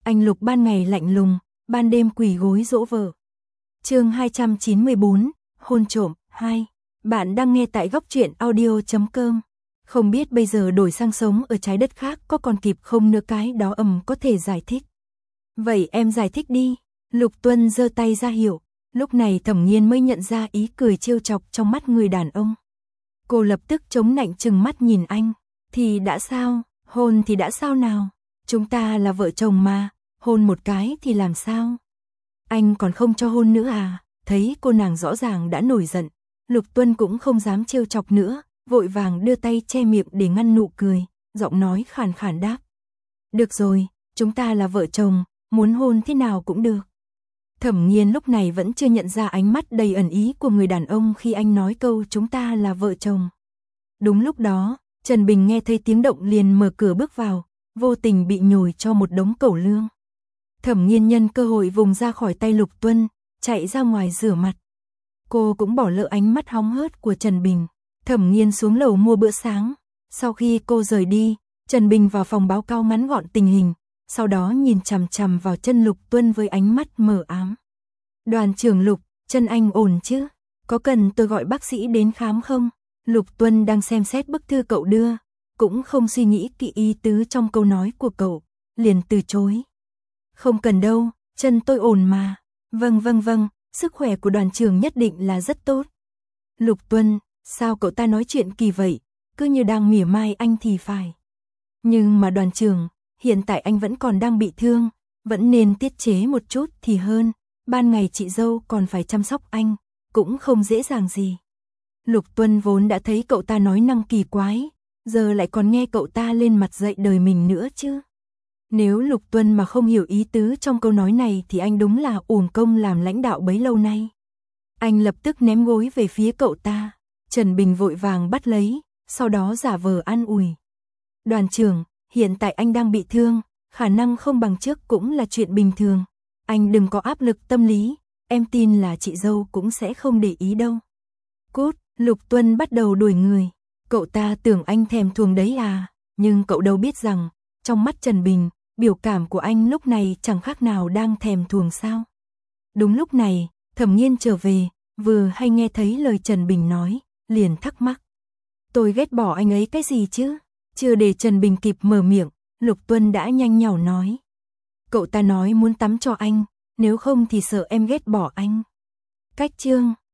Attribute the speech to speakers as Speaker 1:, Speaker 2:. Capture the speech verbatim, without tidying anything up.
Speaker 1: Anh Lục ban ngày lạnh lùng, ban đêm quỳ gối dỗ vợ. Chương hai trăm chín mươi bốn, hôn trộm hai. Bạn đang nghe tại góc truyện audio chấm com. Không biết bây giờ đổi sang sống ở trái đất khác có còn kịp không nữa, cái đó ầm có thể giải thích. Vậy em giải thích đi. Lục Tuân giơ tay ra hiệu. Lúc này Thẩm Nghiên mới nhận ra ý cười trêu chọc trong mắt người đàn ông. Cô lập tức chống nạnh trừng mắt nhìn anh. Thì đã sao, hôn thì đã sao nào? Chúng ta là vợ chồng mà, hôn một cái thì làm sao? Anh còn không cho hôn nữa à? Thấy cô nàng rõ ràng đã nổi giận, Lục Tuân cũng không dám trêu chọc nữa, vội vàng đưa tay che miệng để ngăn nụ cười, giọng nói khàn khàn đáp. Được rồi, chúng ta là vợ chồng, muốn hôn thế nào cũng được. Thẩm Nghiên lúc này vẫn chưa nhận ra ánh mắt đầy ẩn ý của người đàn ông khi anh nói câu chúng ta là vợ chồng. Đúng lúc đó, Trần Bình nghe thấy tiếng động liền mở cửa bước vào, vô tình bị nhồi cho một đống cẩu lương. Thẩm Nghiên nhân cơ hội vùng ra khỏi tay Lục Tuân, chạy ra ngoài rửa mặt. Cô cũng bỏ lỡ ánh mắt hóng hớt của Trần Bình. Thẩm Nghiên xuống lầu mua bữa sáng. Sau khi cô rời đi, Trần Bình vào phòng báo cáo ngắn gọn tình hình, sau đó nhìn chằm chằm vào chân Lục Tuân với ánh mắt mờ ám. Đoàn trưởng Lục, chân anh ổn chứ? Có cần tôi gọi bác sĩ đến khám không? Lục Tuân đang xem xét bức thư cậu đưa, cũng không suy nghĩ kỹ ý tứ trong câu nói của cậu, liền từ chối. Không cần đâu, chân tôi ổn mà. Vâng vâng vâng, sức khỏe của đoàn trưởng nhất định là rất tốt. Lục Tuân, sao cậu ta nói chuyện kỳ vậy, cứ như đang mỉa mai anh thì phải. Nhưng mà đoàn trưởng, hiện tại anh vẫn còn đang bị thương, vẫn nên tiết chế một chút thì hơn, ban ngày chị dâu còn phải chăm sóc anh, cũng không dễ dàng gì. Lục Tuân vốn đã thấy cậu ta nói năng kỳ quái, giờ lại còn nghe cậu ta lên mặt dạy đời mình nữa chứ. Nếu Lục Tuân mà không hiểu ý tứ trong câu nói này thì anh đúng là uổng công làm lãnh đạo bấy lâu nay. Anh lập tức ném gối về phía cậu ta, Trần Bình vội vàng bắt lấy, sau đó giả vờ an ủi. Đoàn trưởng, hiện tại anh đang bị thương, khả năng không bằng trước cũng là chuyện bình thường. Anh đừng có áp lực tâm lý, em tin là chị dâu cũng sẽ không để ý đâu. Cút, Lục Tuân bắt đầu đuổi người. Cậu ta tưởng anh thèm thuồng đấy à, nhưng cậu đâu biết rằng, trong mắt Trần Bình, biểu cảm của anh lúc này chẳng khác nào đang thèm thuồng sao. Đúng lúc này, Thẩm Nghiên trở về, vừa hay nghe thấy lời Trần Bình nói, liền thắc mắc. Tôi ghét bỏ anh ấy cái gì chứ? Chưa để Trần Bình kịp mở miệng, Lục Tuân đã nhanh nhảu nói. Cậu ta nói muốn tắm cho anh, nếu không thì sợ em ghét bỏ anh. Cách chương